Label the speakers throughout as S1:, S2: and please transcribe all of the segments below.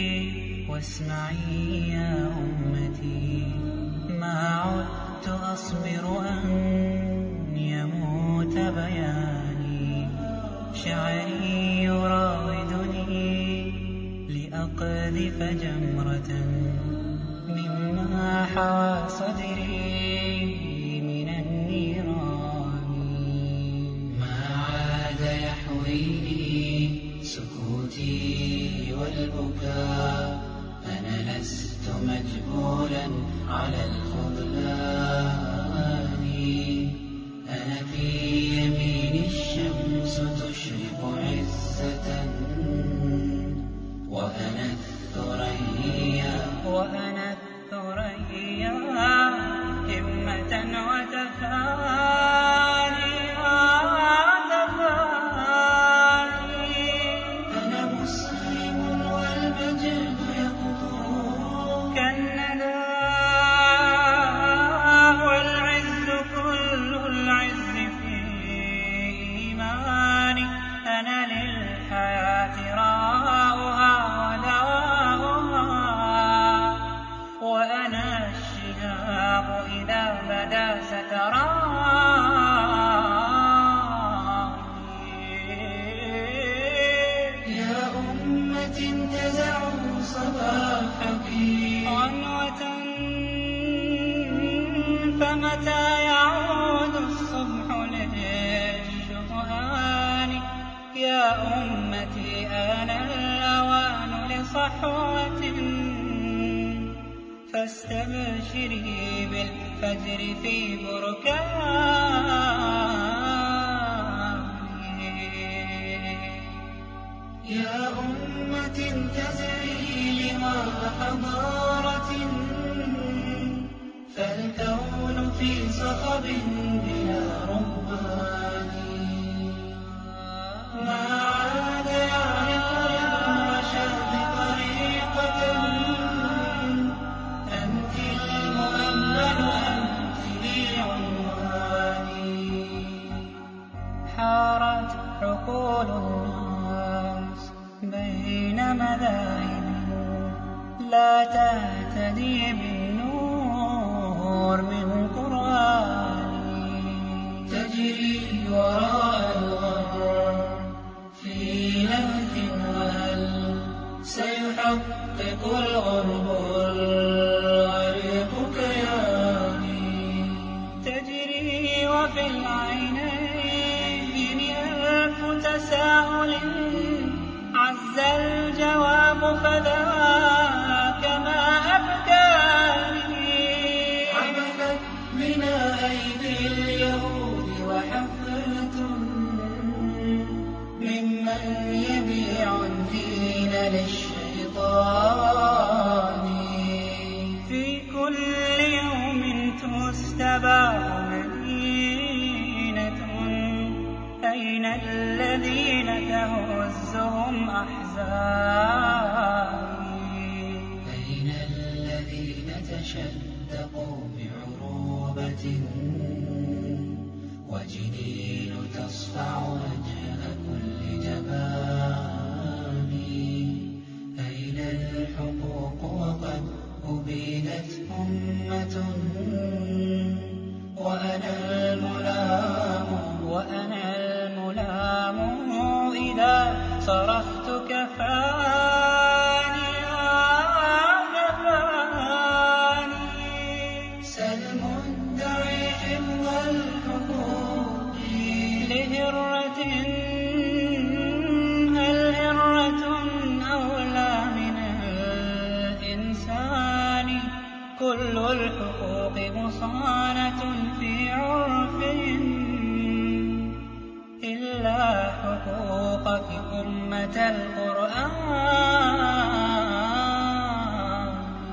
S1: واسمعي يا أمتي، ما عدت أصبر أن يموت بياني، شعري يراودني لأقذف جمرة مما حوى صدري من النيران. ما عاد يحويني سكوتي والبكاء، أنا لست مجبولا على الخذلان. أنا في يمين الشمس تشرق عزة، وأنا الثريا همة وتفاني. أنا مسلم والمجد يقطر كالندى، والعز كل العز في إيماني. أنا للحياة راؤها ودواؤها، وأنا الشهاب إذا بدا ستراني. يا أمة انتزعوا صباحك عنوة، فمتى يعود الصبح للشطآن؟ يا أمتي آن الأوان لصحوة، فاستبشري بالفجر في بركاني. يا أمة انتزعي لواء حضارة، فالكون في صخب بلا ربان. ما عاد يعرف للرشاد طريقة، أنت المؤمل أنت لي عنواني. حارت عقول الناس بين مذاهب لا تهتدي بالنور من قرآني. تجري وراء الغر في لهث، وهل سيحقق الغرب الغريق كياني؟ تجري وفي العينين ألف تساؤل، عز الجواب فذاك ما أبكاني. عبثت بنا أيدي اليهود وحفلة ممن يبيع الدين للشيطان. في كل يوم تستباح مدينة، أين الذين تهزهم أحزاني؟ أين الذين تشدقوا بعروبة، وجنين تصفع وجه كل جبان؟ أين الحقوق وقد أبيدت أمة، وأنا الملام إذا صرخت كفاني كفاني. سلم الدعي حفظ الحقوق لهرة، هل هرة أولى من الإنسان؟ كل الحقوق مصانة في عرفهم، إلا حقوقك أمة القرآن.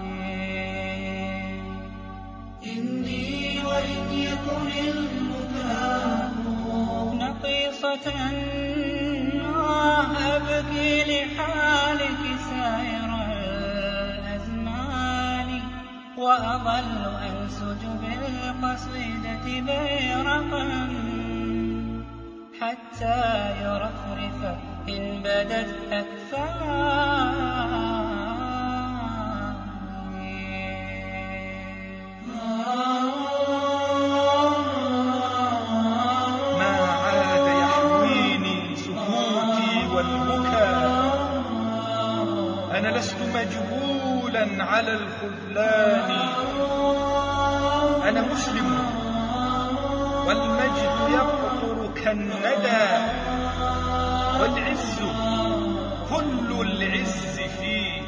S1: إني وإن يكن البكاء نقيصة، أبكي لحالك سائر الأزمان، وأظل أنسج بالقصيدة بيرقا حتى يرفرف إن بدت أكفاني.
S2: مجبولا على الخذلان. أنا مسلم والمجد يقطر كالندى، والعز كل العز فيه